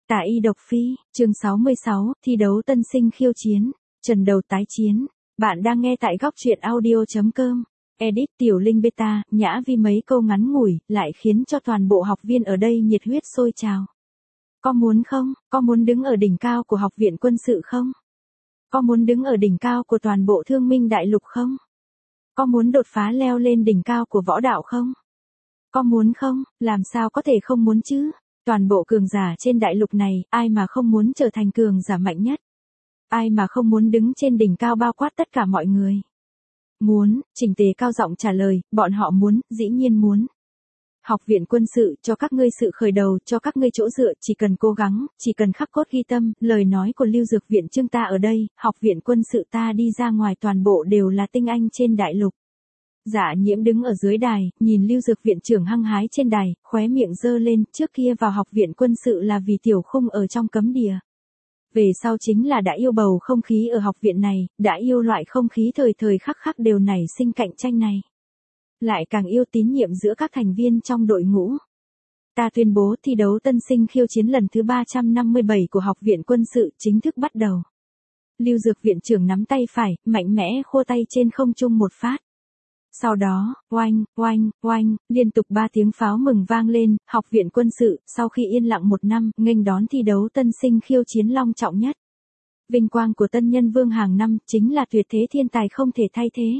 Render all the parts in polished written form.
Tả y độc phi, chương 66, thi đấu tân sinh khiêu chiến, trần đầu tái chiến. Bạn đang nghe tại góc truyện audio.com. Edit Tiểu Linh Beta, Nhã Vi mấy câu ngắn ngủi, lại khiến cho toàn bộ học viên ở đây nhiệt huyết sôi trào. Có muốn không? Có muốn đứng ở đỉnh cao của học viện quân sự không? Có muốn đứng ở đỉnh cao của toàn bộ thương minh đại lục không? Có muốn đột phá leo lên đỉnh cao của võ đạo không? Có muốn không? Làm sao có thể không muốn chứ? Toàn bộ cường giả trên đại lục này, ai mà không muốn trở thành cường giả mạnh nhất? Ai mà không muốn đứng trên đỉnh cao bao quát tất cả mọi người? Muốn, Trình Tề cao giọng trả lời, bọn họ muốn, dĩ nhiên muốn. Học viện quân sự, cho các ngươi sự khởi đầu, cho các ngươi chỗ dựa, chỉ cần cố gắng, chỉ cần khắc cốt ghi tâm, lời nói của Lưu Dược viện Trương ta ở đây, học viện quân sự ta đi ra ngoài toàn bộ đều là tinh anh trên đại lục. Dạ Nhiễm đứng ở dưới đài, nhìn Lưu Dược viện trưởng hăng hái trên đài, khóe miệng giơ lên, trước kia vào học viện quân sự là vì Tiểu Khung ở trong cấm địa. Về sau chính là đã yêu bầu không khí ở học viện này, đã yêu loại không khí thời thời khắc khắc đều nảy sinh cạnh tranh này. Lại càng yêu tín nhiệm giữa các thành viên trong đội ngũ. Ta tuyên bố thi đấu tân sinh khiêu chiến lần thứ 357 của học viện quân sự chính thức bắt đầu. Lưu Dược viện trưởng nắm tay phải, mạnh mẽ khua tay trên không trung một phát. Sau đó, oanh, oanh, oanh, liên tục 3 tiếng pháo mừng vang lên, học viện quân sự, sau khi yên lặng 1 năm, nghênh đón thi đấu tân sinh khiêu chiến long trọng nhất. Vinh quang của tân nhân vương hàng năm, chính là tuyệt thế thiên tài không thể thay thế.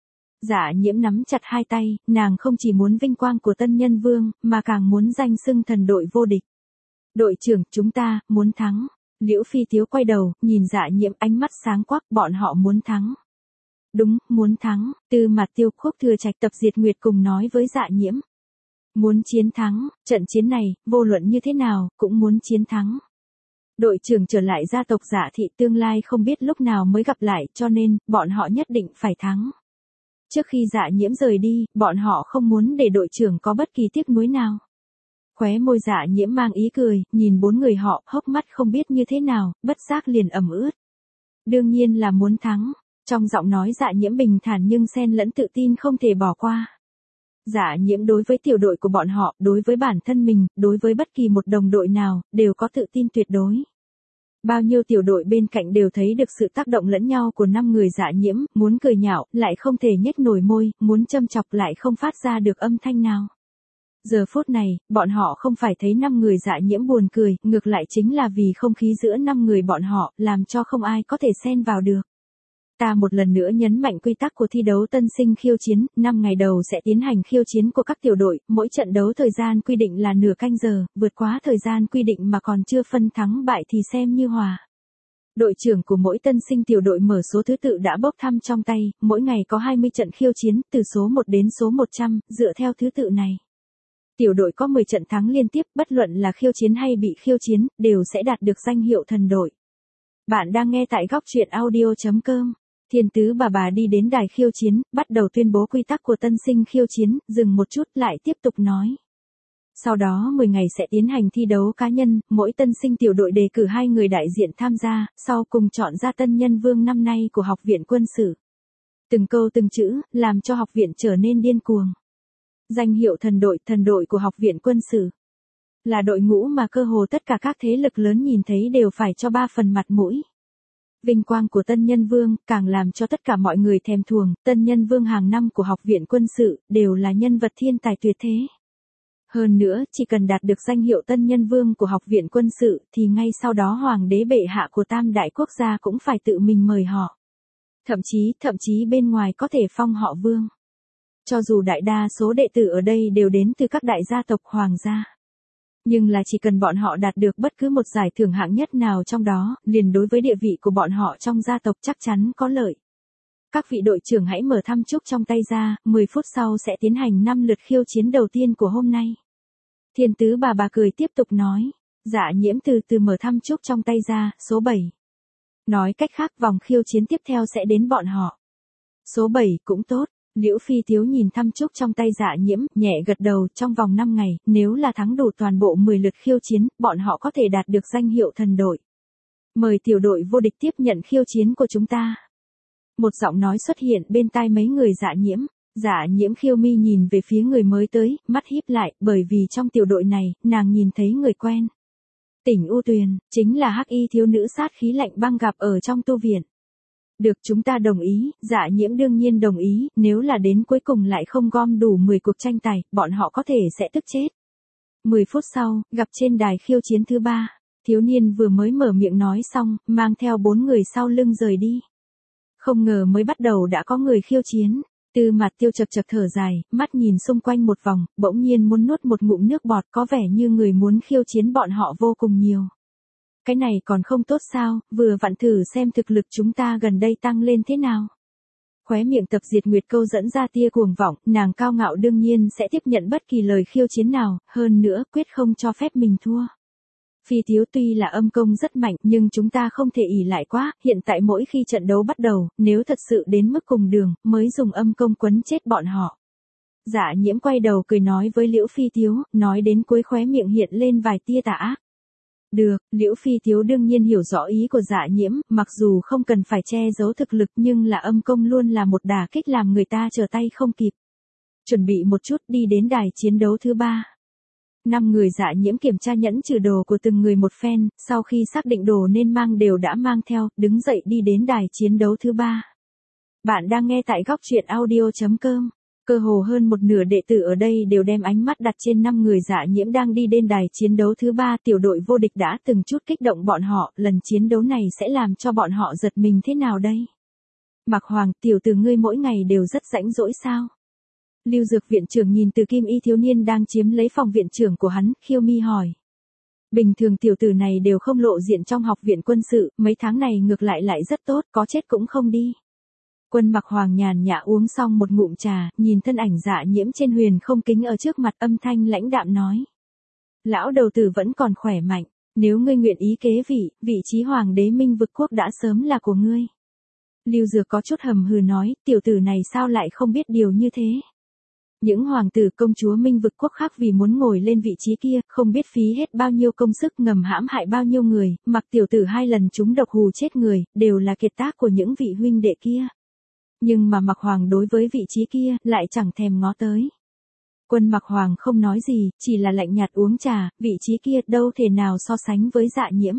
Dạ Nhiễm nắm chặt hai tay, nàng không chỉ muốn vinh quang của tân nhân vương, mà càng muốn danh xưng thần đội vô địch. Đội trưởng, chúng ta, muốn thắng. Liễu Phi Tiếu quay đầu, nhìn Dạ Nhiễm ánh mắt sáng quắc, bọn họ muốn thắng. Đúng, muốn thắng, Tư Mạt Tiêu Khúc Thừa Trạch Tập Diệt Nguyệt cùng nói với Dạ Nhiễm. Muốn chiến thắng, trận chiến này, vô luận như thế nào, cũng muốn chiến thắng. Đội trưởng trở lại gia tộc Dạ thị tương lai không biết lúc nào mới gặp lại, cho nên, bọn họ nhất định phải thắng. Trước khi Dạ Nhiễm rời đi, bọn họ không muốn để đội trưởng có bất kỳ tiếc nuối nào. Khóe môi Dạ Nhiễm mang ý cười, nhìn 4 người họ, hốc mắt không biết như thế nào, bất giác liền ẩm ướt. Đương nhiên là muốn thắng. Trong giọng nói Dạ Nhiễm bình thản nhưng xen lẫn tự tin không thể bỏ qua. Dạ Nhiễm đối với tiểu đội của bọn họ, đối với bản thân mình, đối với bất kỳ một đồng đội nào, đều có tự tin tuyệt đối. Bao nhiêu tiểu đội bên cạnh đều thấy được sự tác động lẫn nhau của 5 người Dạ Nhiễm, muốn cười nhạo, lại không thể nhếch nổi môi, muốn châm chọc lại không phát ra được âm thanh nào. Giờ phút này, bọn họ không phải thấy 5 người Dạ Nhiễm buồn cười, ngược lại chính là vì không khí giữa 5 người bọn họ, làm cho không ai có thể xen vào được. Ta một lần nữa nhấn mạnh quy tắc của thi đấu tân sinh khiêu chiến, 5 ngày đầu sẽ tiến hành khiêu chiến của các tiểu đội, mỗi trận đấu thời gian quy định là nửa canh giờ, vượt quá thời gian quy định mà còn chưa phân thắng bại thì xem như hòa. Đội trưởng của mỗi tân sinh tiểu đội mở số thứ tự đã bốc thăm trong tay, mỗi ngày có 20 trận khiêu chiến, từ số 1 đến số 100, dựa theo thứ tự này. Tiểu đội có 10 trận thắng liên tiếp, bất luận là khiêu chiến hay bị khiêu chiến, đều sẽ đạt được danh hiệu thần đội. Bạn đang nghe tại góc truyện audio.com. Thiên tứ bà đi đến đài khiêu chiến, bắt đầu tuyên bố quy tắc của tân sinh khiêu chiến, dừng một chút lại tiếp tục nói. Sau đó 10 ngày sẽ tiến hành thi đấu cá nhân, mỗi tân sinh tiểu đội đề cử 2 người đại diện tham gia, sau cùng chọn ra tân nhân vương năm nay của học viện quân sự. Từng câu từng chữ, làm cho học viện trở nên điên cuồng. Danh hiệu thần đội của học viện quân sự. Là đội ngũ mà cơ hồ tất cả các thế lực lớn nhìn thấy đều phải cho 3 phần mặt mũi. Vinh quang của tân nhân vương, càng làm cho tất cả mọi người thèm thuồng, tân nhân vương hàng năm của học viện quân sự, đều là nhân vật thiên tài tuyệt thế. Hơn nữa, chỉ cần đạt được danh hiệu tân nhân vương của học viện quân sự, thì ngay sau đó hoàng đế bệ hạ của tam đại quốc gia cũng phải tự mình mời họ. Thậm chí bên ngoài có thể phong họ vương. Cho dù đại đa số đệ tử ở đây đều đến từ các đại gia tộc hoàng gia. Nhưng là chỉ cần bọn họ đạt được bất cứ một giải thưởng hạng nhất nào trong đó, liền đối với địa vị của bọn họ trong gia tộc chắc chắn có lợi. Các vị đội trưởng hãy mở thăm chúc trong tay ra, 10 phút sau sẽ tiến hành 5 lượt khiêu chiến đầu tiên của hôm nay. Thiên tứ bà cười tiếp tục nói. Dạ Nhiễm từ từ mở thăm chúc trong tay ra, số 7. Nói cách khác vòng khiêu chiến tiếp theo sẽ đến bọn họ. Số 7 cũng tốt. Liễu Phi Tiếu nhìn thăm chúc trong tay Dạ Nhiễm, nhẹ gật đầu, trong vòng 5 ngày, nếu là thắng đủ toàn bộ 10 lượt khiêu chiến, bọn họ có thể đạt được danh hiệu thần đội. Mời tiểu đội vô địch tiếp nhận khiêu chiến của chúng ta. Một giọng nói xuất hiện bên tai mấy người Dạ Nhiễm. Dạ Nhiễm khiêu mi nhìn về phía người mới tới, mắt híp lại, bởi vì trong tiểu đội này, nàng nhìn thấy người quen. Tỉnh U Tuyền, chính là hắc y thiếu nữ sát khí lạnh băng gặp ở trong tu viện. Được, chúng ta đồng ý, Dạ Nhiễm đương nhiên đồng ý, nếu là đến cuối cùng lại không gom đủ 10 cuộc tranh tài, bọn họ có thể sẽ tức chết. 10 phút sau, gặp trên đài khiêu chiến thứ 3, thiếu niên vừa mới mở miệng nói xong, mang theo 4 người sau lưng rời đi. Không ngờ mới bắt đầu đã có người khiêu chiến. Tư Mạt Tiêu chật chật thở dài, mắt nhìn xung quanh một vòng, bỗng nhiên muốn nuốt một ngụm nước bọt, có vẻ như người muốn khiêu chiến bọn họ vô cùng nhiều. Cái này còn không tốt sao, vừa vặn thử xem thực lực chúng ta gần đây tăng lên thế nào. Khóe miệng Tập Diệt Nguyệt câu dẫn ra tia cuồng vọng, nàng cao ngạo đương nhiên sẽ tiếp nhận bất kỳ lời khiêu chiến nào, hơn nữa quyết không cho phép mình thua. Phi thiếu tuy là âm công rất mạnh nhưng chúng ta không thể ỷ lại quá, hiện tại mỗi khi trận đấu bắt đầu, nếu thật sự đến mức cùng đường, mới dùng âm công quấn chết bọn họ. Dạ Nhiễm quay đầu cười nói với Liễu Phi Thiếu, nói đến cuối khóe miệng hiện lên vài tia tà ác. Được, Liễu Phi Thiếu đương nhiên hiểu rõ ý của Dạ Nhiễm, mặc dù không cần phải che giấu thực lực nhưng là âm công luôn là một đả kích làm người ta trở tay không kịp. Chuẩn bị một chút đi đến đài chiến đấu thứ 3. 5 người Dạ Nhiễm kiểm tra nhẫn trừ đồ của từng người một phen, sau khi xác định đồ nên mang đều đã mang theo, đứng dậy đi đến đài chiến đấu thứ 3. Bạn đang nghe tại góc truyện audio.com. Cơ hồ hơn một nửa đệ tử ở đây đều đem ánh mắt đặt trên 5 người Dạ Nhiễm đang đi đến đài chiến đấu thứ 3. Tiểu đội vô địch đã từng chút kích động bọn họ, lần chiến đấu này sẽ làm cho bọn họ giật mình thế nào đây? Mạc Hoàng, tiểu tử ngươi mỗi ngày đều rất rãnh rỗi sao? Lưu Dược viện trưởng nhìn từ kim y thiếu niên đang chiếm lấy phòng viện trưởng của hắn, khiêu mi hỏi. Bình thường tiểu tử này đều không lộ diện trong học viện quân sự, mấy tháng này ngược lại rất tốt, có chết cũng không đi. Quân Mạc Hoàng nhàn nhã uống xong một ngụm trà, nhìn thân ảnh Dạ Nhiễm trên huyền không kính ở trước mặt, âm thanh lãnh đạm nói. Lão đầu tử vẫn còn khỏe mạnh, nếu ngươi nguyện ý kế vị trí hoàng đế Minh Vực Quốc đã sớm là của ngươi. Lưu Dược có chút hầm hừ nói, tiểu tử này sao lại không biết điều như thế. Những hoàng tử công chúa Minh Vực Quốc khác vì muốn ngồi lên vị trí kia, không biết phí hết bao nhiêu công sức ngầm hãm hại bao nhiêu người, mặc tiểu tử 2 lần trúng độc hù chết người, đều là kiệt tác của những vị huynh đệ kia. Nhưng mà Mạc Hoàng đối với vị trí kia, lại chẳng thèm ngó tới. Quân Mạc Hoàng không nói gì, chỉ là lạnh nhạt uống trà, vị trí kia đâu thể nào so sánh với Dạ Nhiễm.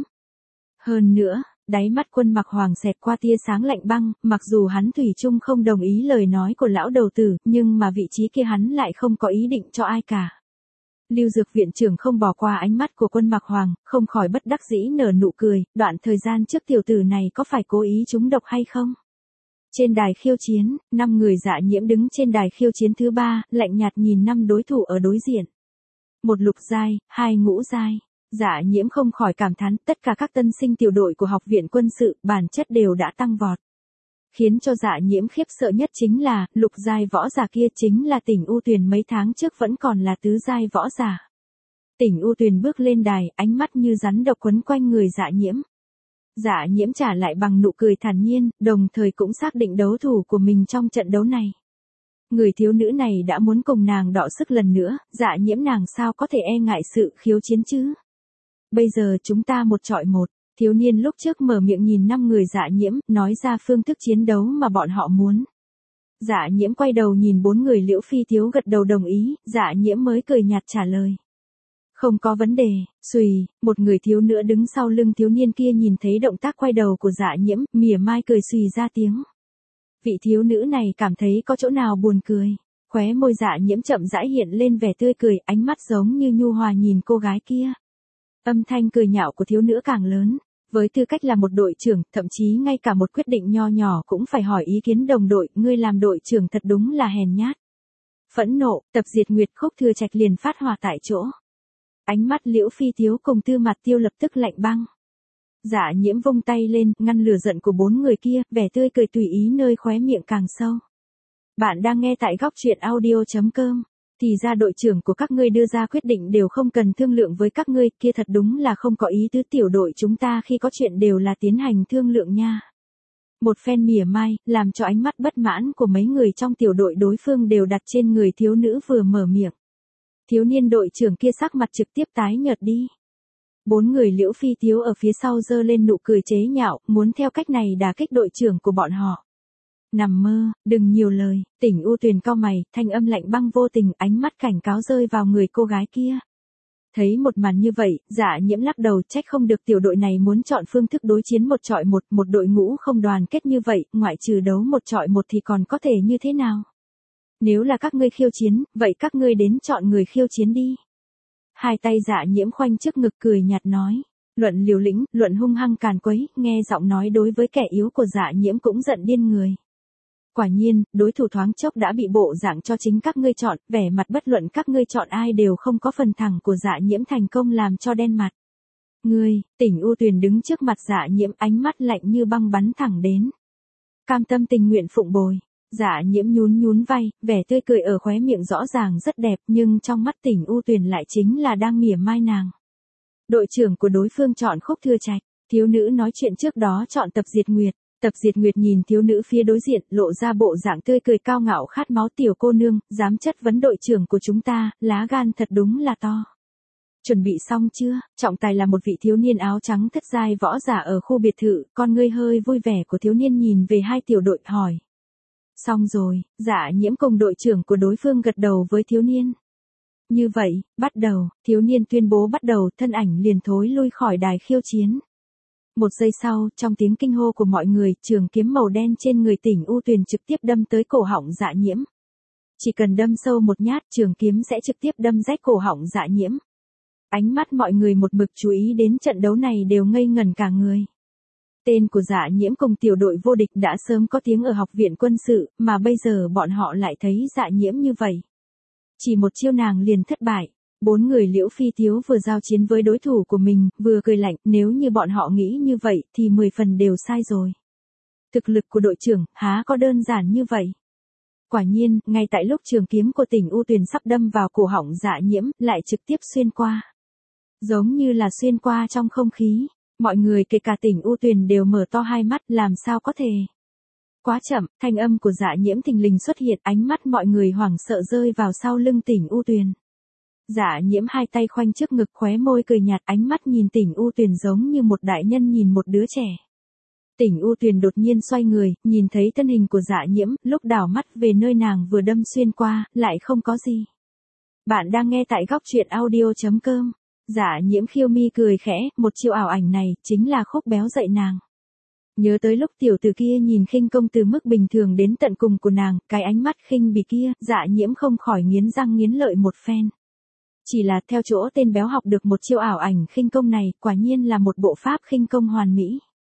Hơn nữa, đáy mắt Quân Mạc Hoàng xẹt qua tia sáng lạnh băng, mặc dù hắn thủy chung không đồng ý lời nói của lão đầu tử, nhưng mà vị trí kia hắn lại không có ý định cho ai cả. Lưu Dược viện trưởng không bỏ qua ánh mắt của Quân Mạc Hoàng, không khỏi bất đắc dĩ nở nụ cười, đoạn thời gian trước tiểu tử này có phải cố ý trúng độc hay không? Trên đài khiêu chiến, 5 người Dạ Nhiễm đứng trên đài khiêu chiến thứ 3, lạnh nhạt nhìn 5 đối thủ ở đối diện. 1 lục giai, 2 ngũ giai. Dạ Nhiễm không khỏi cảm thán, tất cả các tân sinh tiểu đội của học viện quân sự, bản chất đều đã tăng vọt. Khiến cho Dạ Nhiễm khiếp sợ nhất chính là, lục giai võ giả kia chính là Tỉnh U Tuyền mấy tháng trước vẫn còn là tứ giai võ giả. Tỉnh U Tuyền bước lên đài, ánh mắt như rắn độc quấn quanh người Dạ Nhiễm. Dạ Nhiễm trả lại bằng nụ cười thản nhiên, đồng thời cũng xác định đấu thủ của mình trong trận đấu này. Người thiếu nữ này đã muốn cùng nàng đọ sức lần nữa, Dạ Nhiễm nàng sao có thể e ngại sự khiêu chiến chứ? Bây giờ chúng ta 1 chọi 1, thiếu niên lúc trước mở miệng nhìn 5 người Dạ Nhiễm, nói ra phương thức chiến đấu mà bọn họ muốn. Dạ Nhiễm quay đầu nhìn 4 người Liễu Phi Thiếu gật đầu đồng ý, Dạ Nhiễm mới cười nhạt trả lời. Không có vấn đề, xùy, một người thiếu nữa đứng sau lưng thiếu niên kia nhìn thấy động tác quay đầu của Dạ Nhiễm, mỉa mai cười xùy ra tiếng. Vị thiếu nữ này cảm thấy có chỗ nào buồn cười, khóe môi Dạ Nhiễm chậm rãi hiện lên vẻ tươi cười, ánh mắt giống như nhu hòa nhìn cô gái kia. Âm thanh cười nhạo của thiếu nữ càng lớn, với tư cách là một đội trưởng, thậm chí ngay cả một quyết định nho nhỏ cũng phải hỏi ý kiến đồng đội, ngươi làm đội trưởng thật đúng là hèn nhát. Phẫn nộ, Tập Diệt Nguyệt Khúc Thừa Trạch liền phát hỏa tại chỗ. Ánh mắt Liễu Phi Thiếu cùng Tư Mạt Tiêu lập tức lạnh băng. Dạ Nhiễm vung tay lên, ngăn lửa giận của 4 người kia, vẻ tươi cười tùy ý nơi khóe miệng càng sâu. Bạn đang nghe tại góc truyện audio.com. Thì ra đội trưởng của các ngươi đưa ra quyết định đều không cần thương lượng với các ngươi, kia thật đúng là không có ý tứ, tiểu đội chúng ta khi có chuyện đều là tiến hành thương lượng nha. Một phen mỉa mai, làm cho ánh mắt bất mãn của mấy người trong tiểu đội đối phương đều đặt trên người thiếu nữ vừa mở miệng. Thiếu niên đội trưởng kia sắc mặt trực tiếp tái nhợt đi. 4 người Liễu Phi Thiếu ở phía sau giơ lên nụ cười chế nhạo, muốn theo cách này đả kích đội trưởng của bọn họ. Nằm mơ, đừng nhiều lời, Tỉnh U Tuyền cau mày, thanh âm lạnh băng vô tình, ánh mắt cảnh cáo rơi vào người cô gái kia. Thấy một màn như vậy, Dạ Nhiễm lắc đầu, trách không được tiểu đội này muốn chọn phương thức đối chiến một chọi một, một đội ngũ không đoàn kết như vậy, ngoại trừ đấu một chọi một thì còn có thể như thế nào? Nếu là các ngươi khiêu chiến, vậy các ngươi đến chọn người khiêu chiến đi. Hai tay Dạ Nhiễm khoanh trước ngực cười nhạt nói. Luận liều lĩnh, luận hung hăng càn quấy, nghe giọng nói đối với kẻ yếu của Dạ Nhiễm cũng giận điên người. Quả nhiên, đối thủ thoáng chốc đã bị bộ dạng cho chính các ngươi chọn, vẻ mặt bất luận các ngươi chọn ai đều không có phần thẳng của Dạ Nhiễm thành công làm cho đen mặt. Ngươi, Tỉnh U Tuyền đứng trước mặt Dạ Nhiễm, ánh mắt lạnh như băng bắn thẳng đến. Cam tâm tình nguyện phụng bồi. Dạ Nhiễm nhún nhún vai, vẻ tươi cười ở khóe miệng rõ ràng rất đẹp, nhưng trong mắt Tỉnh U Tuyền lại chính là đang mỉa mai nàng. Đội trưởng của đối phương chọn Khúc Thừa Trạch, thiếu nữ nói chuyện trước đó chọn Tập Diệt Nguyệt. Tập Diệt Nguyệt nhìn thiếu nữ phía đối diện, lộ ra bộ dạng tươi cười cao ngạo khát máu, tiểu cô nương, dám chất vấn đội trưởng của chúng ta, lá gan thật đúng là to. Chuẩn bị xong chưa? Trọng tài là một vị thiếu niên áo trắng thất giai võ giả ở khu biệt thự, con ngươi hơi vui vẻ của thiếu niên nhìn về hai tiểu đội hỏi. Xong rồi, Dạ Nhiễm cùng đội trưởng của đối phương gật đầu với thiếu niên. Như vậy, bắt đầu, thiếu niên tuyên bố bắt đầu, thân ảnh liền thối lui khỏi đài khiêu chiến. Một giây sau, trong tiếng kinh hô của mọi người, trường kiếm màu đen trên người Tỉnh U Tuyền trực tiếp đâm tới cổ họng Dạ Nhiễm. Chỉ cần đâm sâu một nhát, trường kiếm sẽ trực tiếp đâm rách cổ họng Dạ Nhiễm. Ánh mắt mọi người một mực chú ý đến trận đấu này đều ngây ngẩn cả người. Tên của Dạ Nhiễm cùng tiểu đội vô địch đã sớm có tiếng ở học viện quân sự, mà bây giờ bọn họ lại thấy Dạ Nhiễm như vậy. Chỉ một chiêu nàng liền thất bại. 4 người Liễu Phi Thiếu vừa giao chiến với đối thủ của mình, vừa cười lạnh, nếu như bọn họ nghĩ như vậy, thì 10 phần đều sai rồi. Thực lực của đội trưởng, há có đơn giản như vậy. Quả nhiên, ngay tại lúc trường kiếm của Tỉnh U Tuyền sắp đâm vào cổ họng Dạ Nhiễm, lại trực tiếp xuyên qua. Giống như là xuyên qua trong không khí, mọi người kể cả Tỉnh U Tuyền đều mở to hai mắt, làm sao có thể. Quá chậm, thanh âm của Dạ Nhiễm thình lình xuất hiện, ánh mắt mọi người hoảng sợ rơi vào sau lưng Tỉnh U Tuyền. Dạ Nhiễm hai tay khoanh trước ngực, khóe môi cười nhạt, ánh mắt nhìn Tỉnh U Tuyền giống như một đại nhân nhìn một đứa trẻ. Tỉnh U Tuyền đột nhiên xoay người, nhìn thấy thân hình của Dạ Nhiễm, lúc đảo mắt về nơi nàng vừa đâm xuyên qua, lại không có gì. Bạn đang nghe tại góc truyện audio.com. Dạ Nhiễm khiêu mi cười khẽ, một chiêu ảo ảnh này, chính là Khúc Béo dạy nàng. Nhớ tới lúc tiểu tử kia nhìn khinh công từ mức bình thường đến tận cùng của nàng, cái ánh mắt khinh bỉ kia, Dạ Nhiễm không khỏi nghiến răng nghiến lợi một phen. Chỉ là theo chỗ tên béo học được một chiêu ảo ảnh khinh công này, quả nhiên là một bộ pháp khinh công hoàn mỹ.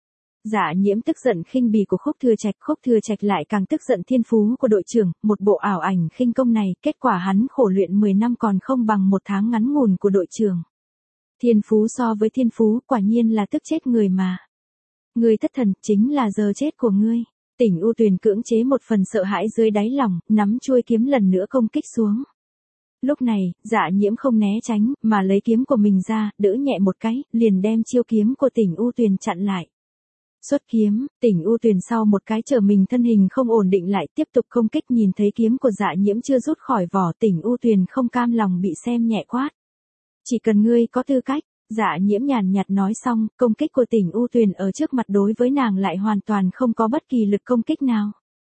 Dạ Nhiễm tức giận khinh bỉ của Khúc Thừa Trạch lại càng tức giận thiên phú của đội trưởng, một bộ ảo ảnh khinh công này, kết quả hắn khổ luyện 10 năm còn không bằng 1 tháng ngắn ngủn của đội trưởng. Thiên phú so với thiên phú, quả nhiên là tức chết người mà. Ngươi thất thần, chính là giờ chết của ngươi. Tỉnh U Tuyền cưỡng chế một phần sợ hãi dưới đáy lòng, nắm chuôi kiếm lần nữa công kích xuống. Lúc này, Dạ Nhiễm không né tránh, mà lấy kiếm của mình ra, đỡ nhẹ một cái, liền đem chiêu kiếm của Tỉnh U Tuyền chặn lại. Xuất kiếm, Tỉnh U Tuyền sau một cái trở mình thân hình không ổn định lại tiếp tục công kích, nhìn thấy kiếm của Dạ Nhiễm chưa rút khỏi vỏ, Tỉnh U Tuyền không cam lòng bị xem nhẹ quát. Chỉ cần ngươi có tư cách. Dạ Nhiễm nhàn nhạt nói xong, công kích của Tỉnh U Tuyền ở trước mặt đối với nàng lại hoàn toàn không có bất kỳ lực công kích nào.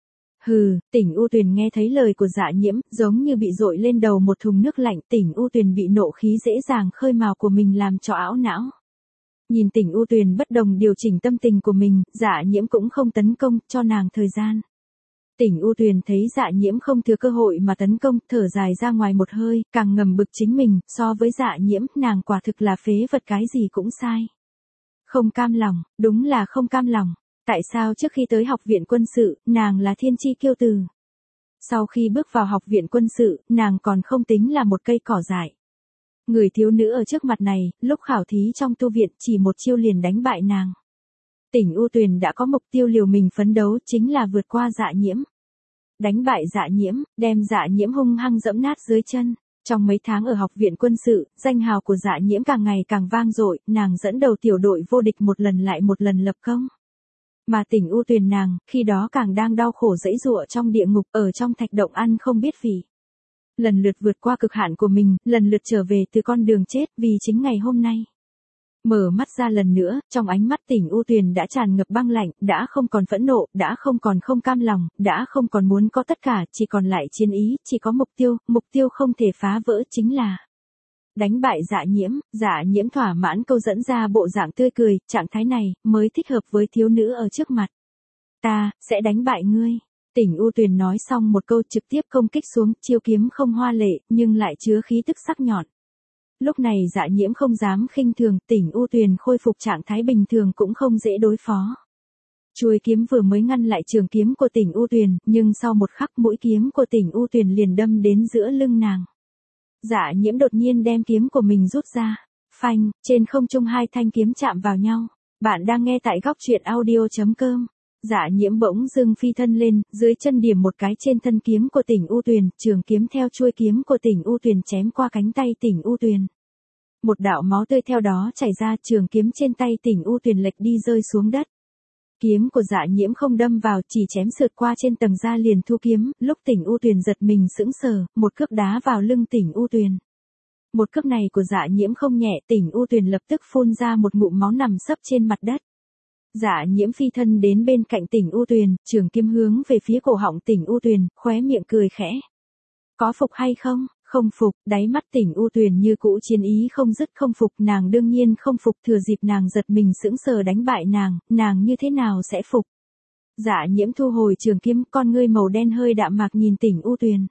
Hừ, Tỉnh U Tuyền nghe thấy lời của Dạ Nhiễm, giống như bị dội lên đầu một thùng nước lạnh, Tỉnh U Tuyền bị nộ khí dễ dàng khơi mào của mình làm cho ảo não. Nhìn Tỉnh U Tuyền bất đồng điều chỉnh tâm tình của mình, Dạ Nhiễm cũng không tấn công, cho nàng thời gian. Tỉnh U Tuyền thấy Dạ Nhiễm không thừa cơ hội mà tấn công, thở dài ra ngoài một hơi, càng ngầm bực chính mình, so với Dạ Nhiễm, nàng quả thực là phế vật, cái gì cũng sai. Không cam lòng, đúng là không cam lòng. Tại sao trước khi tới học viện quân sự, nàng là thiên chi kiêu tử? Sau khi bước vào học viện quân sự, nàng còn không tính là một cây cỏ dại. Người thiếu nữ ở trước mặt này, lúc khảo thí trong tu viện chỉ một chiêu liền đánh bại nàng. Tỉnh U Tuyền đã có mục tiêu liều mình phấn đấu, chính là vượt qua Dạ Nhiễm. Đánh bại Dạ Nhiễm, đem Dạ Nhiễm hung hăng dẫm nát dưới chân. Trong mấy tháng ở học viện quân sự, danh hào của Dạ Nhiễm càng ngày càng vang dội, nàng dẫn đầu tiểu đội vô địch một lần lại một lần lập công. Mà Tỉnh U Tuyền nàng, khi đó càng đang đau khổ giãy giụa trong địa ngục, ở trong thạch động ăn không biết vị. Lần lượt vượt qua cực hạn của mình, lần lượt trở về từ con đường chết, vì chính ngày hôm nay. Mở mắt ra lần nữa, trong ánh mắt Tỉnh U Tuyền đã tràn ngập băng lạnh, đã không còn phẫn nộ, đã không còn không cam lòng, đã không còn muốn có tất cả, chỉ còn lại chiến ý, chỉ có mục tiêu không thể phá vỡ, chính là Đánh bại Dạ Nhiễm thỏa mãn câu dẫn ra bộ dạng tươi cười, trạng thái này mới thích hợp với thiếu nữ ở trước mặt. Ta sẽ đánh bại ngươi. Tỉnh U Tuyền nói xong một câu trực tiếp công kích xuống, chiêu kiếm không hoa lệ, nhưng lại chứa khí tức sắc nhọn. Lúc này Dạ Nhiễm không dám khinh thường, Tỉnh U Tuyền khôi phục trạng thái bình thường cũng không dễ đối phó. Chuôi kiếm vừa mới ngăn lại trường kiếm của Tỉnh U Tuyền, nhưng sau một khắc mũi kiếm của Tỉnh U Tuyền liền đâm đến giữa lưng nàng. Dạ Nhiễm đột nhiên đem kiếm của mình rút ra. Phanh, trên không trung hai thanh kiếm chạm vào nhau. Bạn đang nghe tại góc truyện audio.com. Dạ Nhiễm bỗng dưng phi thân lên, dưới chân điểm một cái trên thân kiếm của Tỉnh U Tuyền, trường kiếm theo chuôi kiếm của Tỉnh U Tuyền chém qua cánh tay Tỉnh U Tuyền. Một đạo máu tươi theo đó chảy ra, trường kiếm trên tay Tỉnh U Tuyền lệch đi rơi xuống đất. Kiếm của Dạ Nhiễm không đâm vào, chỉ chém sượt qua trên tầng da liền thu kiếm, lúc Tỉnh U Tuyền giật mình sững sờ, một cước đá vào lưng Tỉnh U Tuyền. Một cước này của Dạ Nhiễm không nhẹ, Tỉnh U Tuyền lập tức phun ra một ngụm máu nằm sấp trên mặt đất. Dạ Nhiễm phi thân đến bên cạnh Tỉnh U Tuyền, trường kiếm hướng về phía cổ họng Tỉnh U Tuyền, khóe miệng cười khẽ. Có phục hay không? Không phục, đáy mắt Tỉnh U Tuyền như cũ chiến ý không dứt, không phục, nàng đương nhiên không phục, thừa dịp nàng giật mình sững sờ đánh bại nàng như thế nào sẽ phục? Dạ Nhiễm thu hồi trường kiếm, con ngươi màu đen hơi đạm mạc nhìn Tỉnh U Tuyền.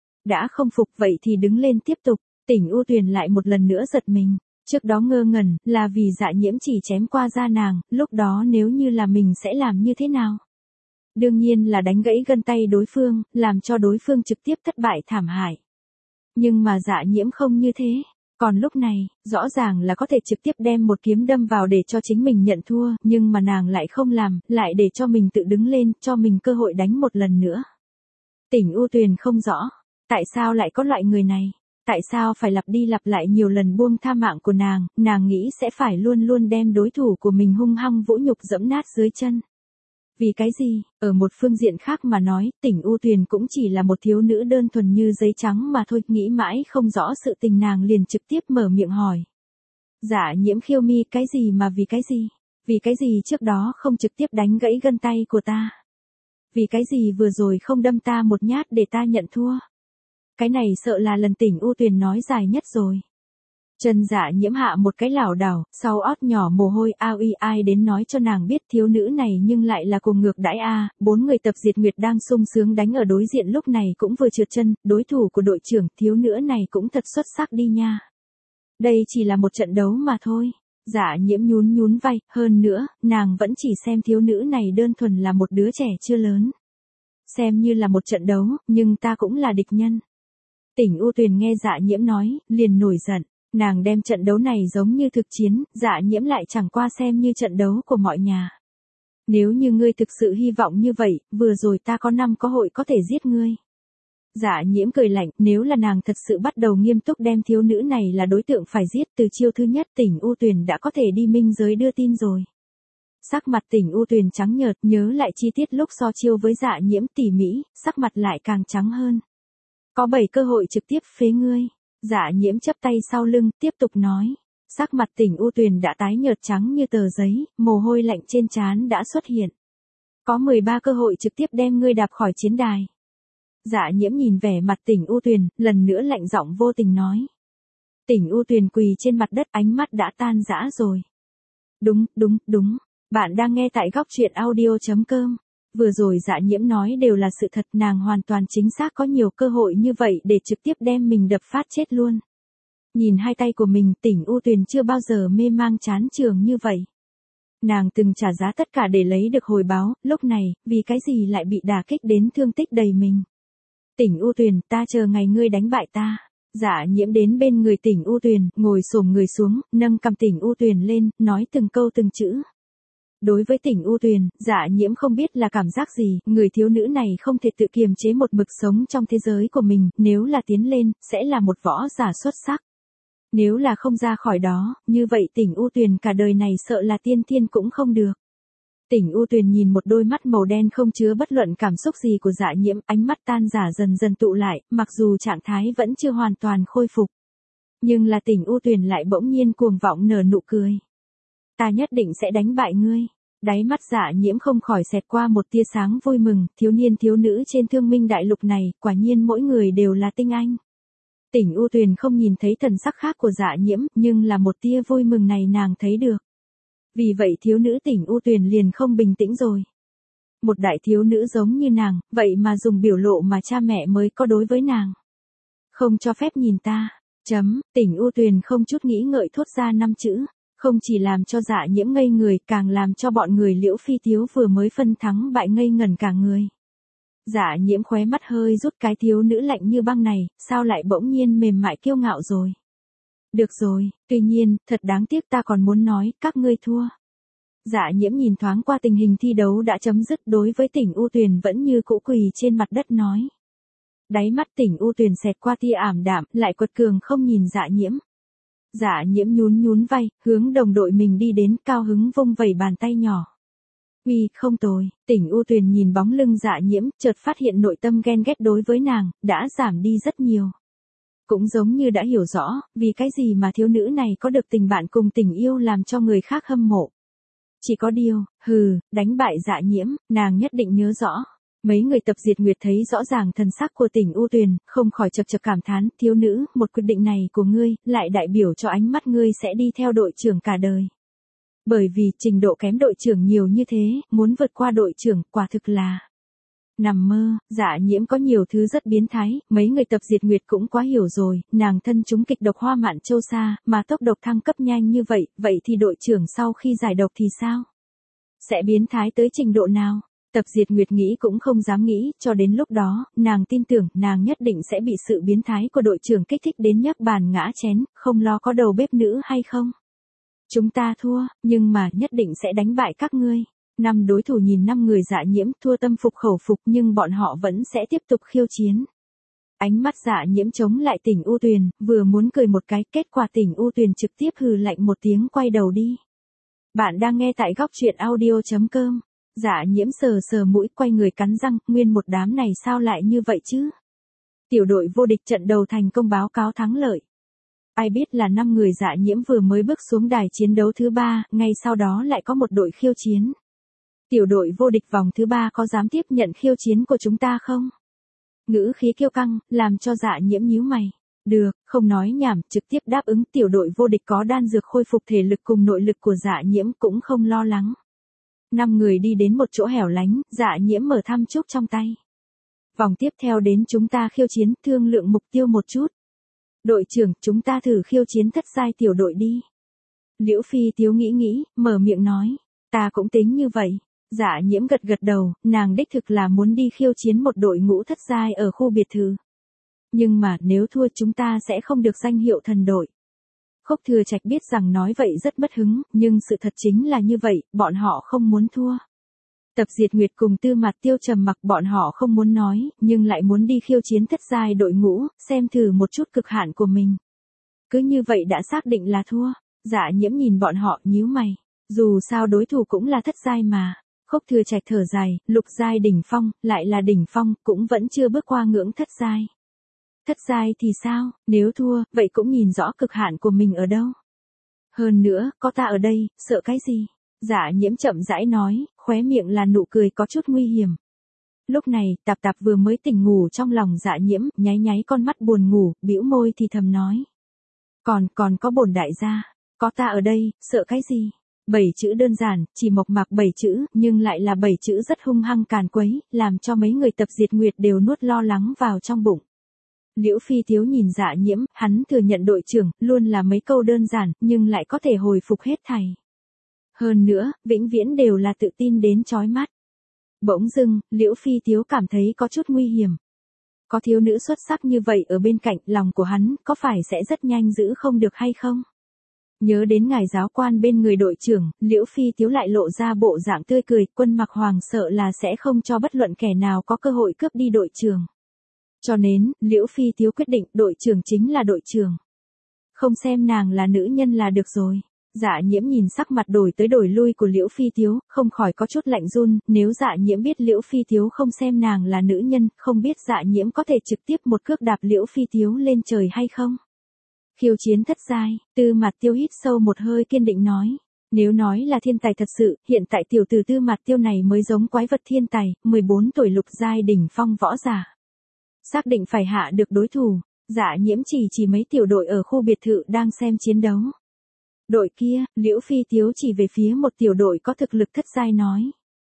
Đã không phục vậy thì đứng lên tiếp tục, Tỉnh U Tuyền lại một lần nữa giật mình. Trước đó ngơ ngẩn, là vì Dạ Nhiễm chỉ chém qua da nàng, lúc đó nếu như là mình sẽ làm như thế nào? Đương nhiên là đánh gãy gân tay đối phương, làm cho đối phương trực tiếp thất bại thảm hại. Nhưng mà Dạ Nhiễm không như thế. Còn lúc này, rõ ràng là có thể trực tiếp đem một kiếm đâm vào để cho chính mình nhận thua, nhưng mà nàng lại không làm, lại để cho mình tự đứng lên, cho mình cơ hội đánh một lần nữa. Tỉnh U Tuyền không rõ, tại sao lại có loại người này? Tại sao phải lặp đi lặp lại nhiều lần buông tha mạng của nàng nghĩ sẽ phải luôn luôn đem đối thủ của mình hung hăng vũ nhục dẫm nát dưới chân. Vì cái gì? Ở một phương diện khác mà nói, Tỉnh U Tuyền cũng chỉ là một thiếu nữ đơn thuần như giấy trắng mà thôi, nghĩ mãi không rõ sự tình nàng liền trực tiếp mở miệng hỏi. Dạ Nhiễm khiêu mi, cái gì mà vì cái gì? Vì cái gì trước đó không trực tiếp đánh gãy gân tay của ta? Vì cái gì vừa rồi không đâm ta một nhát để ta nhận thua? Cái này sợ là lần Tỉnh U Tuyền nói dài nhất rồi. Chân Dạ Nhiễm hạ một cái lảo đảo, sau ót nhỏ mồ hôi, ai đến nói cho nàng biết thiếu nữ này nhưng lại là cuồng ngược đãi a. 4 người tập diệt nguyệt đang sung sướng đánh ở đối diện lúc này cũng vừa trượt chân, đối thủ của đội trưởng, thiếu nữ này cũng thật xuất sắc đi nha. Đây chỉ là một trận đấu mà thôi. Dạ Nhiễm nhún vai, hơn nữa, nàng vẫn chỉ xem thiếu nữ này đơn thuần là một đứa trẻ chưa lớn. Xem như là một trận đấu, nhưng ta cũng là địch nhân. Tỉnh U Tuyền nghe Dạ Nhiễm nói, liền nổi giận. Nàng đem trận đấu này giống như thực chiến, Dạ Nhiễm lại chẳng qua xem như trận đấu của mọi nhà. Nếu như ngươi thực sự hy vọng như vậy, vừa rồi ta có 5 cơ hội có thể giết ngươi. Dạ Nhiễm cười lạnh, nếu là nàng thật sự bắt đầu nghiêm túc đem thiếu nữ này là đối tượng phải giết, từ chiêu thứ nhất Tỉnh U Tuyền đã có thể đi minh giới đưa tin rồi. Sắc mặt Tỉnh U Tuyền trắng nhợt, nhớ lại chi tiết lúc so chiêu với Dạ Nhiễm tỉ mỉ, sắc mặt lại càng trắng hơn. Có 7 cơ hội trực tiếp phế ngươi. Dạ Nhiễm chắp tay sau lưng, tiếp tục nói. Sắc mặt Tỉnh U Tuyền đã tái nhợt trắng như tờ giấy, mồ hôi lạnh trên trán đã xuất hiện. Có 13 cơ hội trực tiếp đem ngươi đạp khỏi chiến đài. Dạ Nhiễm nhìn vẻ mặt Tỉnh U Tuyền, lần nữa lạnh giọng vô tình nói. Tỉnh U Tuyền quỳ trên mặt đất, ánh mắt đã tan rã rồi. Đúng. Bạn đang nghe tại góc truyện audio.com. Vừa rồi Dạ Nhiễm nói đều là sự thật, nàng hoàn toàn chính xác có nhiều cơ hội như vậy để trực tiếp đem mình đập phát chết luôn. Nhìn hai tay của mình, Tỉnh U Tuyền chưa bao giờ mê mang chán trường như vậy. Nàng từng trả giá tất cả để lấy được hồi báo, lúc này, vì cái gì lại bị đả kích đến thương tích đầy mình. Tỉnh U Tuyền, ta chờ ngày ngươi đánh bại ta. Dạ Nhiễm đến bên người Tỉnh U Tuyền, ngồi xổm người xuống, nâng cằm Tỉnh U Tuyền lên, nói từng câu từng chữ. Đối với Tỉnh U Tuyền, Dạ Nhiễm không biết là cảm giác gì, người thiếu nữ này không thể tự kiềm chế một mực sống trong thế giới của mình, nếu là tiến lên, sẽ là một võ giả xuất sắc. Nếu là không ra khỏi đó, như vậy Tỉnh U Tuyền cả đời này sợ là tiên thiên cũng không được. Tỉnh U Tuyền nhìn một đôi mắt màu đen không chứa bất luận cảm xúc gì của Dạ Nhiễm, ánh mắt tan rã dần dần tụ lại, mặc dù trạng thái vẫn chưa hoàn toàn khôi phục. Nhưng là Tỉnh U Tuyền lại bỗng nhiên cuồng vọng nở nụ cười. Ta nhất định sẽ đánh bại ngươi. Đáy mắt Dạ Nhiễm không khỏi xẹt qua một tia sáng vui mừng, thiếu niên thiếu nữ trên Thương Minh đại lục này, quả nhiên mỗi người đều là tinh anh. Tỉnh U Tuyền không nhìn thấy thần sắc khác của Dạ Nhiễm, nhưng là một tia vui mừng này nàng thấy được. Vì vậy thiếu nữ Tỉnh U Tuyền liền không bình tĩnh rồi. Một đại thiếu nữ giống như nàng, vậy mà dùng biểu lộ mà cha mẹ mới có đối với nàng. Không cho phép nhìn ta. Tỉnh U Tuyền không chút nghĩ ngợi thốt ra 5 chữ. Không chỉ làm cho Dạ Nhiễm ngây người, càng làm cho bọn người Liễu Phi Tiếu vừa mới phân thắng bại ngây ngẩn cả người. Dạ Nhiễm khóe mắt hơi rút, cái thiếu nữ lạnh như băng này, sao lại bỗng nhiên mềm mại kiêu ngạo rồi. Được rồi, tuy nhiên, thật đáng tiếc, ta còn muốn nói, các ngươi thua. Dạ Nhiễm nhìn thoáng qua tình hình thi đấu đã chấm dứt, đối với Tỉnh U Tuyền vẫn như cũ quỳ trên mặt đất nói. Đáy mắt Tỉnh U Tuyền xẹt qua tia ảm đạm, lại quật cường không nhìn Dạ Nhiễm. Dạ Nhiễm nhún nhún vai, hướng đồng đội mình đi đến, cao hứng vung vẩy bàn tay nhỏ. Uy, không tồi. Tỉnh U Tuyền nhìn bóng lưng Dạ Nhiễm, chợt phát hiện nội tâm ghen ghét đối với nàng đã giảm đi rất nhiều. Cũng giống như đã hiểu rõ, vì cái gì mà thiếu nữ này có được tình bạn cùng tình yêu làm cho người khác hâm mộ. Chỉ có điều, đánh bại Dạ Nhiễm, nàng nhất định nhớ rõ. Mấy người tập diệt nguyệt thấy rõ ràng thần sắc của Tỉnh U Tuyền, không khỏi chật chật cảm thán, thiếu nữ, một quyết định này của ngươi, lại đại biểu cho ánh mắt ngươi sẽ đi theo đội trưởng cả đời. Bởi vì trình độ kém đội trưởng nhiều như thế, muốn vượt qua đội trưởng, quả thực là nằm mơ. Dạ Nhiễm có nhiều thứ rất biến thái, mấy người tập diệt nguyệt cũng quá hiểu rồi, nàng thân trúng kịch độc Hoa Mạn Châu Sa, mà tốc độc thăng cấp nhanh như vậy, vậy thì đội trưởng sau khi giải độc thì sao? Sẽ biến thái tới trình độ nào? Tập diệt nguyệt nghĩ cũng không dám nghĩ, cho đến lúc đó, nàng tin tưởng, nàng nhất định sẽ bị sự biến thái của đội trưởng kích thích đến nhấc bàn ngã chén, không lo có đầu bếp nữ hay không. Chúng ta thua, nhưng mà nhất định sẽ đánh bại các ngươi. 5 đối thủ nhìn 5 người Dạ Nhiễm thua tâm phục khẩu phục, nhưng bọn họ vẫn sẽ tiếp tục khiêu chiến. Ánh mắt Dạ Nhiễm chống lại Tỉnh U Tuyền, vừa muốn cười một cái, kết quả Tỉnh U Tuyền trực tiếp hừ lạnh một tiếng quay đầu đi. Bạn đang nghe tại góc truyện audio.com. Dạ Nhiễm sờ sờ mũi, quay người cắn răng, nguyên một đám này sao lại như vậy chứ? Tiểu đội vô địch trận đầu thành công báo cáo thắng lợi. Ai biết là 5 người Dạ Nhiễm vừa mới bước xuống đài chiến đấu thứ 3, ngay sau đó lại có một đội khiêu chiến. Tiểu đội vô địch vòng thứ 3 có dám tiếp nhận khiêu chiến của chúng ta không? Ngữ khí kiêu căng, làm cho Dạ Nhiễm nhíu mày. Được, không nói nhảm, trực tiếp đáp ứng. Tiểu đội vô địch có đan dược khôi phục thể lực cùng nội lực của Dạ Nhiễm, cũng không lo lắng. 5 người đi đến một chỗ hẻo lánh, Dạ Nhiễm mở thăm chúc trong tay. Vòng tiếp theo đến chúng ta khiêu chiến, thương lượng mục tiêu một chút. Đội trưởng, chúng ta thử khiêu chiến thất giai tiểu đội đi. Liễu Phi Tiếu nghĩ, mở miệng nói. Ta cũng tính như vậy. Dạ Nhiễm gật gật đầu, nàng đích thực là muốn đi khiêu chiến một đội ngũ thất giai ở khu biệt thự. Nhưng mà nếu thua chúng ta sẽ không được danh hiệu thần đội. Khúc Thừa Trạch biết rằng nói vậy rất mất hứng, nhưng sự thật chính là như vậy, bọn họ không muốn thua. Tập Diệt Nguyệt cùng Tư Mạt Tiêu trầm mặc, bọn họ không muốn nói, nhưng lại muốn đi khiêu chiến thất giai đội ngũ, xem thử một chút cực hạn của mình. Cứ như vậy đã xác định là thua. Dạ Nhiễm nhìn bọn họ nhíu mày. Dù sao đối thủ cũng là thất giai mà. Khúc Thừa Trạch thở dài, lục giai đỉnh phong, lại là đỉnh phong, cũng vẫn chưa bước qua ngưỡng thất giai. Thất giai thì sao, nếu thua, vậy cũng nhìn rõ cực hạn của mình ở đâu. Hơn nữa, có ta ở đây, sợ cái gì? Dạ Nhiễm chậm rãi nói, khóe miệng là nụ cười có chút nguy hiểm. Lúc này, Tạp Tạp vừa mới tỉnh ngủ trong lòng Dạ Nhiễm, nháy nháy con mắt buồn ngủ, bĩu môi thì thầm nói. Còn có bổn đại gia, có ta ở đây, sợ cái gì? 7 chữ đơn giản, chỉ mộc mạc 7 chữ, nhưng lại là 7 chữ rất hung hăng càn quấy, làm cho mấy người tập diệt nguyệt đều nuốt lo lắng vào trong bụng. Liễu Phi Tiếu nhìn Dạ Nhiễm, hắn thừa nhận đội trưởng, luôn là mấy câu đơn giản, nhưng lại có thể hồi phục hết thảy. Hơn nữa, vĩnh viễn đều là tự tin đến chói mắt. Bỗng dưng, Liễu Phi Tiếu cảm thấy có chút nguy hiểm. Có thiếu nữ xuất sắc như vậy ở bên cạnh, lòng của hắn, có phải sẽ rất nhanh giữ không được hay không? Nhớ đến ngài giáo quan bên người đội trưởng, Liễu Phi Tiếu lại lộ ra bộ dạng tươi cười, Quân Mặc Hoàng sợ là sẽ không cho bất luận kẻ nào có cơ hội cướp đi đội trưởng. Cho nên, Liễu Phi Tiếu quyết định đội trưởng chính là đội trưởng. Không xem nàng là nữ nhân là được rồi. Dạ Nhiễm nhìn sắc mặt đổi tới đổi lui của Liễu Phi Tiếu, không khỏi có chút lạnh run, nếu Dạ Nhiễm biết Liễu Phi Tiếu không xem nàng là nữ nhân, không biết Dạ Nhiễm có thể trực tiếp một cước đạp Liễu Phi Tiếu lên trời hay không? Khiêu chiến thất giai, Tư Mạt Tiêu hít sâu một hơi kiên định nói. Nếu nói là thiên tài thật sự, hiện tại tiểu tử Tư Mạt Tiêu này mới giống quái vật thiên tài, 14 tuổi lục giai đỉnh phong võ giả. Xác định phải hạ được đối thủ. Dạ nhiễm chỉ mấy tiểu đội ở khu biệt thự đang xem chiến đấu. Đội kia, Liễu Phi Tiếu chỉ về phía một tiểu đội có thực lực thất giai nói.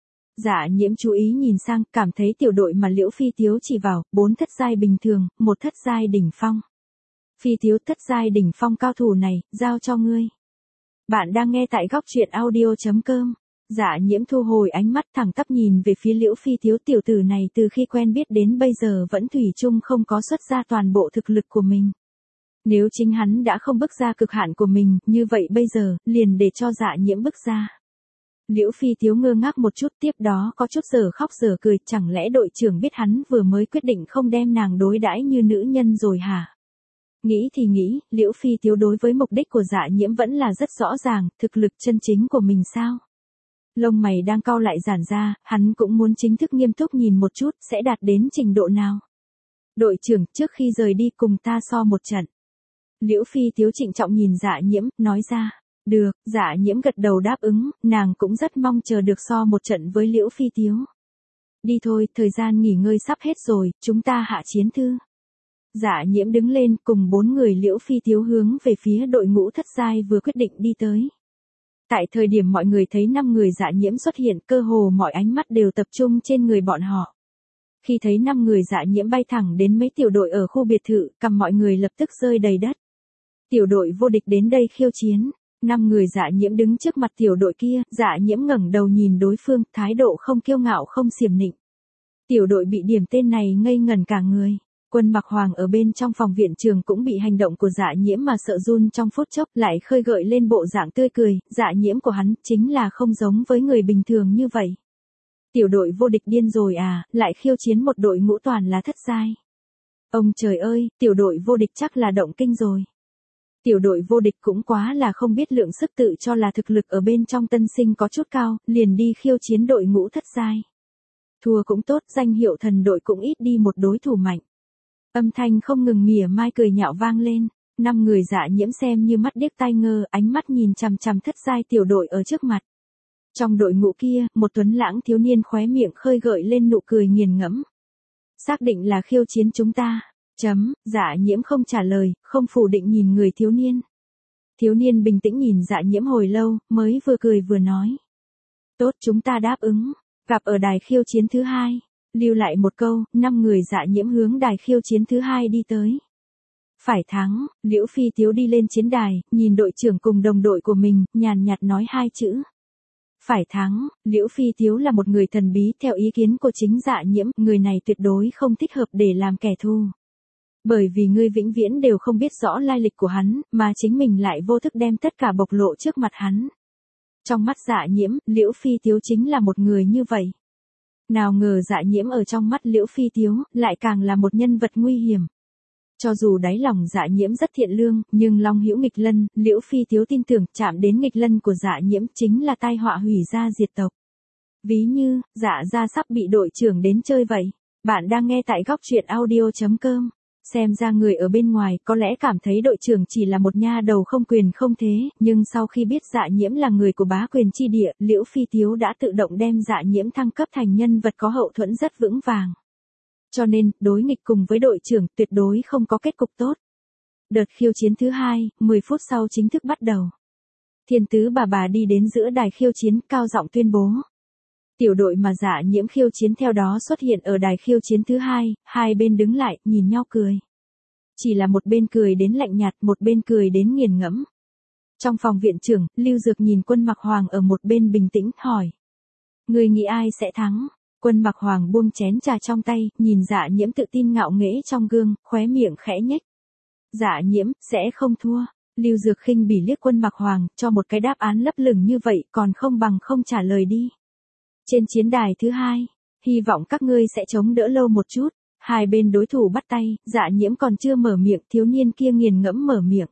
Dạ nhiễm chú ý nhìn sang, cảm thấy tiểu đội mà Liễu Phi Tiếu chỉ vào, 4 thất giai bình thường, 1 thất giai đỉnh phong. Phi Tiếu, thất giai đỉnh phong cao thủ này, giao cho ngươi. Bạn đang nghe tại góc truyện audio.com. Dạ nhiễm thu hồi ánh mắt thẳng tắp nhìn về phía Liễu Phi Tiếu, tiểu tử này từ khi quen biết đến bây giờ vẫn thủy chung không có xuất ra toàn bộ thực lực của mình. Nếu chính hắn đã không bước ra cực hạn của mình, như vậy bây giờ, liền để cho dạ nhiễm bước ra. Liễu Phi Tiếu ngơ ngác một chút, tiếp đó có chút giờ khóc giờ cười, chẳng lẽ đội trưởng biết hắn vừa mới quyết định không đem nàng đối đãi như nữ nhân rồi hả? Nghĩ thì nghĩ, Liễu Phi Tiếu đối với mục đích của dạ nhiễm vẫn là rất rõ ràng, thực lực chân chính của mình sao? Lông mày đang cau lại giãn ra, hắn cũng muốn chính thức nghiêm túc nhìn một chút, sẽ đạt đến trình độ nào? Đội trưởng, trước khi rời đi cùng ta so một trận. Liễu Phi Tiếu trịnh trọng nhìn dạ nhiễm, nói ra. Được, dạ nhiễm gật đầu đáp ứng, nàng cũng rất mong chờ được so một trận với Liễu Phi Tiếu. Đi thôi, thời gian nghỉ ngơi sắp hết rồi, chúng ta hạ chiến thư. Dạ nhiễm đứng lên cùng 4 người Liễu Phi Tiếu hướng về phía đội ngũ thất giai vừa quyết định đi tới. Tại thời điểm mọi người thấy 5 người dạ nhiễm xuất hiện, cơ hồ mọi ánh mắt đều tập trung trên người bọn họ. Khi thấy 5 người dạ nhiễm bay thẳng đến mấy tiểu đội ở khu biệt thự, cầm mọi người lập tức rơi đầy đất. Tiểu đội vô địch đến đây khiêu chiến. 5 người dạ nhiễm đứng trước mặt tiểu đội kia, dạ nhiễm ngẩng đầu nhìn đối phương, thái độ không kiêu ngạo không xiểm nịnh. Tiểu đội bị điểm tên này ngây ngẩn cả người. Quân Mặc Hoàng ở bên trong phòng viện trường cũng bị hành động của dạ nhiễm mà sợ run trong phút chốc, lại khơi gợi lên bộ dạng tươi cười, dạ nhiễm của hắn chính là không giống với người bình thường như vậy. Tiểu đội vô địch điên rồi à, lại khiêu chiến một đội ngũ toàn là thất giai. Ông trời ơi, tiểu đội vô địch chắc là động kinh rồi. Tiểu đội vô địch cũng quá là không biết lượng sức, tự cho là thực lực ở bên trong tân sinh có chút cao, liền đi khiêu chiến đội ngũ thất giai. Thua cũng tốt, danh hiệu thần đội cũng ít đi một đối thủ mạnh. Âm thanh không ngừng mỉa mai cười nhạo vang lên, 5 người dạ nhiễm xem như mắt điếc tai ngơ, ánh mắt nhìn chằm chằm thất giai tiểu đội ở trước mặt. Trong đội ngũ kia, một tuấn lãng thiếu niên khóe miệng khơi gợi lên nụ cười nghiền ngẫm. Xác định là khiêu chiến chúng ta. Dạ nhiễm không trả lời, không phủ định nhìn người thiếu niên. Thiếu niên bình tĩnh nhìn dạ nhiễm hồi lâu, mới vừa cười vừa nói. Tốt, chúng ta đáp ứng, gặp ở đài khiêu chiến thứ 2. Lưu lại một câu, 5 người dạ nhiễm hướng đài khiêu chiến thứ 2 đi tới. Phải thắng, Liễu Phi Tiếu đi lên chiến đài, nhìn đội trưởng cùng đồng đội của mình, nhàn nhạt nói 2 chữ. Phải thắng, Liễu Phi Tiếu là một người thần bí, theo ý kiến của chính dạ nhiễm, người này tuyệt đối không thích hợp để làm kẻ thù. Bởi vì ngươi vĩnh viễn đều không biết rõ lai lịch của hắn, mà chính mình lại vô thức đem tất cả bộc lộ trước mặt hắn. Trong mắt dạ nhiễm, Liễu Phi Tiếu chính là một người như vậy. Nào ngờ dạ nhiễm ở trong mắt Liễu Phi Tiếu, lại càng là một nhân vật nguy hiểm. Cho dù đáy lòng dạ nhiễm rất thiện lương, nhưng long hữu nghịch lân, Liễu Phi Tiếu tin tưởng chạm đến nghịch lân của dạ nhiễm chính là tai họa hủy gia diệt tộc. Ví như, dạ gia sắp bị đội trưởng đến chơi vậy. Bạn đang nghe tại góc truyện audio.com. Xem ra người ở bên ngoài có lẽ cảm thấy đội trưởng chỉ là một nha đầu không quyền không thế, nhưng sau khi biết dạ nhiễm là người của bá quyền chi địa, Liễu Phi Tiếu đã tự động đem dạ nhiễm thăng cấp thành nhân vật có hậu thuẫn rất vững vàng. Cho nên, đối nghịch cùng với đội trưởng tuyệt đối không có kết cục tốt. Đợt khiêu chiến thứ 2, 10 phút sau chính thức bắt đầu. Thiên tứ bà đi đến giữa đài khiêu chiến, cao giọng tuyên bố. Tiểu đội mà dạ nhiễm khiêu chiến theo đó xuất hiện ở đài khiêu chiến thứ 2, hai bên đứng lại, nhìn nhau cười. Chỉ là một bên cười đến lạnh nhạt, một bên cười đến nghiền ngẫm. Trong phòng viện trưởng, Lưu Dược nhìn Quân Mặc Hoàng ở một bên bình tĩnh, hỏi. Người nghĩ ai sẽ thắng? Quân Mặc Hoàng buông chén trà trong tay, nhìn dạ nhiễm tự tin ngạo nghễ trong gương, khóe miệng khẽ nhếch. Dạ nhiễm, sẽ không thua. Lưu Dược khinh bỉ liếc Quân Mặc Hoàng, cho một cái đáp án lấp lửng như vậy còn không bằng không trả lời đi. Trên chiến đài thứ 2, hy vọng các ngươi sẽ chống đỡ lâu một chút. Hai bên đối thủ bắt tay, dạ nhiễm còn chưa mở miệng, thiếu niên kia nghiền ngẫm mở miệng.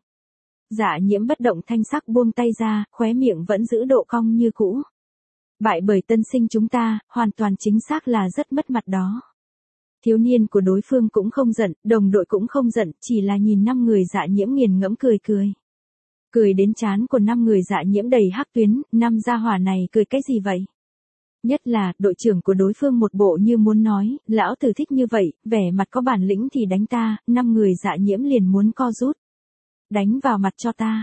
Dạ nhiễm bất động thanh sắc buông tay ra, khóe miệng vẫn giữ độ cong như cũ. Bại bởi tân sinh chúng ta, hoàn toàn chính xác là rất mất mặt đó. Thiếu niên của đối phương cũng không giận, đồng đội cũng không giận, chỉ là nhìn 5 người dạ nhiễm nghiền ngẫm cười cười. Cười đến trán của 5 người dạ nhiễm đầy hắc tuyến, 5 gia hỏa này cười cái gì vậy? Nhất là, đội trưởng của đối phương một bộ như muốn nói, lão tử thích như vậy, vẻ mặt có bản lĩnh thì đánh ta, 5 người Dạ Nhiễm liền muốn co rút. Đánh vào mặt cho ta.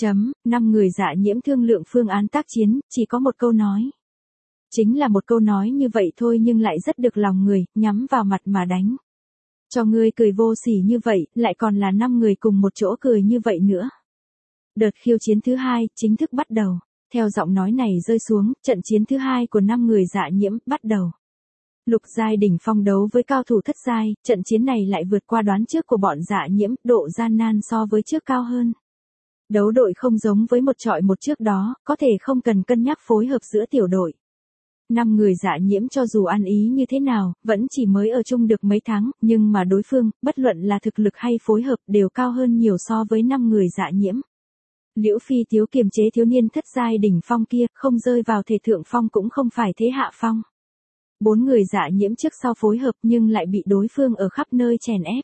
5 người Dạ Nhiễm thương lượng phương án tác chiến, chỉ có một câu nói. Chính là một câu nói như vậy thôi nhưng lại rất được lòng người, nhắm vào mặt mà đánh. Cho ngươi cười vô sỉ như vậy, lại còn là 5 người cùng một chỗ cười như vậy nữa. Đợt khiêu chiến thứ 2, chính thức bắt đầu. Theo giọng nói này rơi xuống, trận chiến thứ 2 của 5 người Dạ Nhiễm, bắt đầu. Lục giai đỉnh phong đấu với cao thủ thất giai, trận chiến này lại vượt qua đoán trước của bọn Dạ Nhiễm, độ gian nan so với trước cao hơn. Đấu đội không giống với một chọi một trước đó, có thể không cần cân nhắc phối hợp giữa tiểu đội. 5 người Dạ Nhiễm cho dù ăn ý như thế nào, vẫn chỉ mới ở chung được mấy tháng, nhưng mà đối phương, bất luận là thực lực hay phối hợp đều cao hơn nhiều so với 5 người Dạ Nhiễm. Liễu Phi Tiếu kiềm chế thiếu niên thất giai đỉnh phong kia, không rơi vào thể thượng phong cũng không phải thế hạ phong. 4 người Dạ Nhiễm trước sau phối hợp nhưng lại bị đối phương ở khắp nơi chèn ép.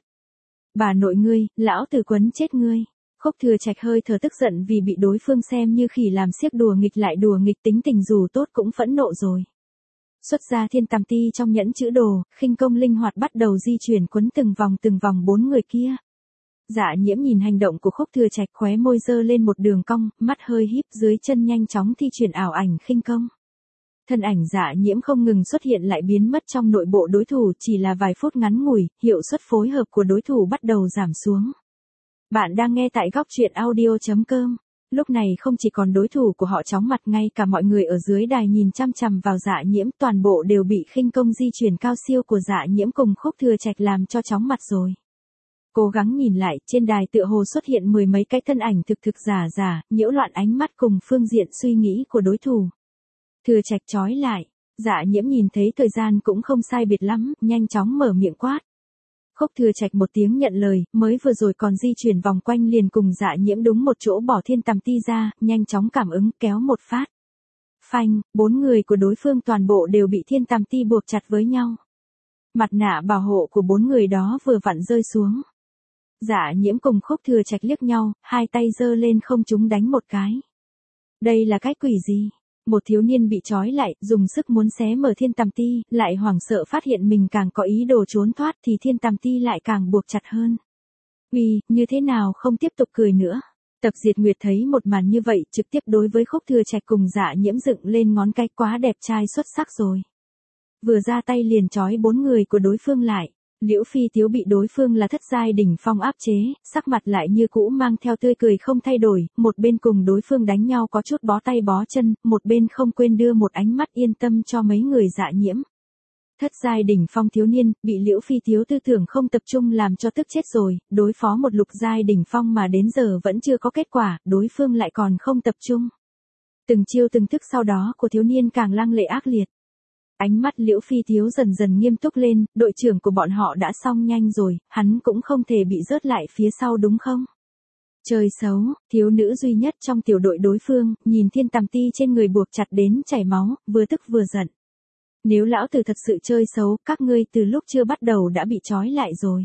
Bà nội ngươi, lão tử quấn chết ngươi. Khúc Thừa Trạch hơi thở tức giận vì bị đối phương xem như khỉ làm xiếc đùa nghịch lại đùa nghịch, tính tình dù tốt cũng phẫn nộ rồi. Xuất ra thiên tam ti trong nhẫn chữ đồ, khinh công linh hoạt bắt đầu di chuyển quấn từng vòng 4 người kia. Dạ Nhiễm nhìn hành động của Khúc Thừa Trạch, khóe môi giơ lên một đường cong, mắt hơi híp, dưới chân nhanh chóng thi triển ảo ảnh khinh công. Thân ảnh Dạ Nhiễm không ngừng xuất hiện lại biến mất trong nội bộ đối thủ, chỉ là vài phút ngắn ngủi, hiệu suất phối hợp của đối thủ bắt đầu giảm xuống. Bạn đang nghe tại góc truyện audio.com. Lúc này không chỉ còn đối thủ của họ chóng mặt, ngay cả mọi người ở dưới đài nhìn chăm chằm vào Dạ Nhiễm, toàn bộ đều bị khinh công di chuyển cao siêu của Dạ Nhiễm cùng Khúc Thừa Trạch làm cho chóng mặt rồi. Cố gắng nhìn lại, trên đài tựa hồ xuất hiện 10 mấy cái thân ảnh thực giả, nhiễu loạn ánh mắt cùng phương diện suy nghĩ của đối thủ. Thừa Trạch chói lại, Dạ Nhiễm nhìn thấy thời gian cũng không sai biệt lắm, nhanh chóng mở miệng quát. Khúc Thừa Trạch một tiếng nhận lời, mới vừa rồi còn di chuyển vòng quanh liền cùng Dạ Nhiễm đúng một chỗ bỏ thiên tầm ti ra, nhanh chóng cảm ứng kéo một phát. Phanh, 4 người của đối phương toàn bộ đều bị thiên tầm ti buộc chặt với nhau. Mặt nạ bảo hộ của 4 người đó vừa vặn rơi xuống. Dạ Nhiễm cùng Khúc Thừa Trạch liếc nhau, hai tay giơ lên không trúng đánh một cái. Đây là cái quỷ gì? Một thiếu niên bị trói lại, dùng sức muốn xé mở thiên tầm ti, lại hoảng sợ phát hiện mình càng có ý đồ trốn thoát thì thiên tầm ti lại càng buộc chặt hơn. Uy, như thế nào không tiếp tục cười nữa? Tập Diệt Nguyệt thấy một màn như vậy, trực tiếp đối với Khúc Thừa Trạch cùng Dạ Nhiễm dựng lên ngón cái, quá đẹp trai xuất sắc rồi. Vừa ra tay liền trói 4 người của đối phương lại. Liễu Phi Tiếu bị đối phương là thất giai đỉnh phong áp chế, sắc mặt lại như cũ mang theo tươi cười không thay đổi, một bên cùng đối phương đánh nhau có chút bó tay bó chân, một bên không quên đưa một ánh mắt yên tâm cho mấy người Dạ Nhiễm. Thất giai đỉnh phong thiếu niên, bị Liễu Phi Tiếu tư tưởng không tập trung làm cho tức chết rồi, đối phó một lục giai đỉnh phong mà đến giờ vẫn chưa có kết quả, đối phương lại còn không tập trung. Từng chiêu từng thức sau đó của thiếu niên càng lăng lệ ác liệt. Ánh mắt Liễu Phi Tiếu dần dần nghiêm túc lên, đội trưởng của bọn họ đã xong nhanh rồi, hắn cũng không thể bị rớt lại phía sau đúng không? Chơi xấu, thiếu nữ duy nhất trong tiểu đội đối phương, nhìn thiên tầm ti trên người buộc chặt đến chảy máu, vừa tức vừa giận. Nếu lão tử thật sự chơi xấu, các ngươi từ lúc chưa bắt đầu đã bị trói lại rồi.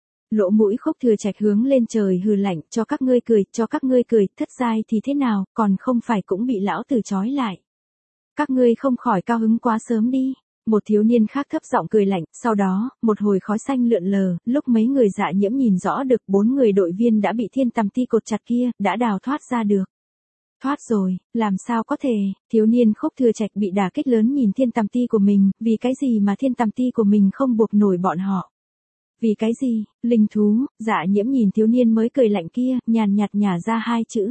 Lỗ mũi Khúc Thừa Trạch hướng lên trời hừ lạnh, cho các ngươi cười, thất giai thì thế nào, còn không phải cũng bị lão tử trói lại. Các ngươi không khỏi cao hứng quá sớm đi. Một thiếu niên khác thấp giọng cười lạnh, sau đó, một hồi khói xanh lượn lờ, lúc mấy người Dạ Nhiễm nhìn rõ được 4 người đội viên đã bị thiên tầm ti cột chặt kia, đã đào thoát ra được. Thoát rồi, làm sao có thể, thiếu niên Khúc Thừa Trạch bị đả kích lớn nhìn thiên tầm ti của mình, vì cái gì mà thiên tầm ti của mình không buộc nổi bọn họ. Vì cái gì, linh thú, Dạ Nhiễm nhìn thiếu niên mới cười lạnh kia, nhàn nhạt nhả ra 2 chữ.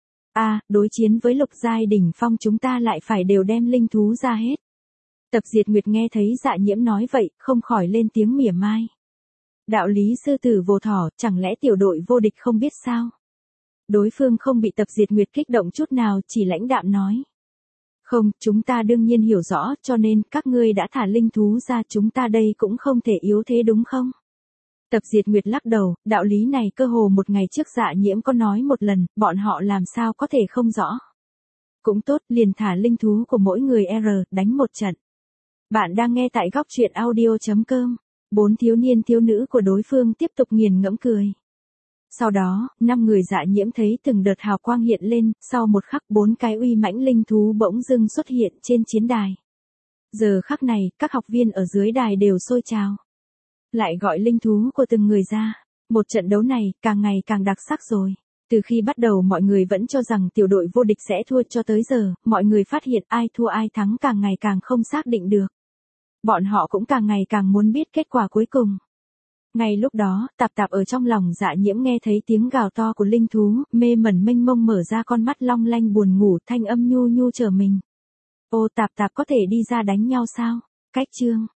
Đối chiến với lục giai đỉnh phong chúng ta lại phải đều đem linh thú ra hết. Tập Diệt Nguyệt nghe thấy Dạ Nhiễm nói vậy, không khỏi lên tiếng mỉa mai. Đạo lý sư tử vô thỏ, chẳng lẽ tiểu đội vô địch không biết sao? Đối phương không bị Tập Diệt Nguyệt kích động chút nào, chỉ lãnh đạm nói. Không, chúng ta đương nhiên hiểu rõ, cho nên, các ngươi đã thả linh thú ra, chúng ta đây cũng không thể yếu thế đúng không? Tập Diệt Nguyệt lắc đầu, đạo lý này cơ hồ một ngày trước Dạ Nhiễm có nói một lần, bọn họ làm sao có thể không rõ. Cũng tốt, liền thả linh thú của mỗi người đánh một trận. Bạn đang nghe tại góc truyện audio.com. 4 thiếu niên thiếu nữ của đối phương tiếp tục nghiền ngẫm cười. Sau đó, 5 người Dạ Nhiễm thấy từng đợt hào quang hiện lên, sau một khắc 4 cái uy mãnh linh thú bỗng dưng xuất hiện trên chiến đài. Giờ khắc này, các học viên ở dưới đài đều sôi trào. Lại gọi linh thú của từng người ra. Một trận đấu này, càng ngày càng đặc sắc rồi. Từ khi bắt đầu mọi người vẫn cho rằng tiểu đội vô địch sẽ thua cho tới giờ, mọi người phát hiện ai thua ai thắng càng ngày càng không xác định được. Bọn họ cũng càng ngày càng muốn biết kết quả cuối cùng. Ngay lúc đó, Tạp Tạp ở trong lòng Dạ Nhiễm nghe thấy tiếng gào to của linh thú, mê mẩn mênh mông mở ra con mắt long lanh buồn ngủ, thanh âm nhu nhu chờ mình. Ô Tạp Tạp có thể đi ra đánh nhau sao? Cách chương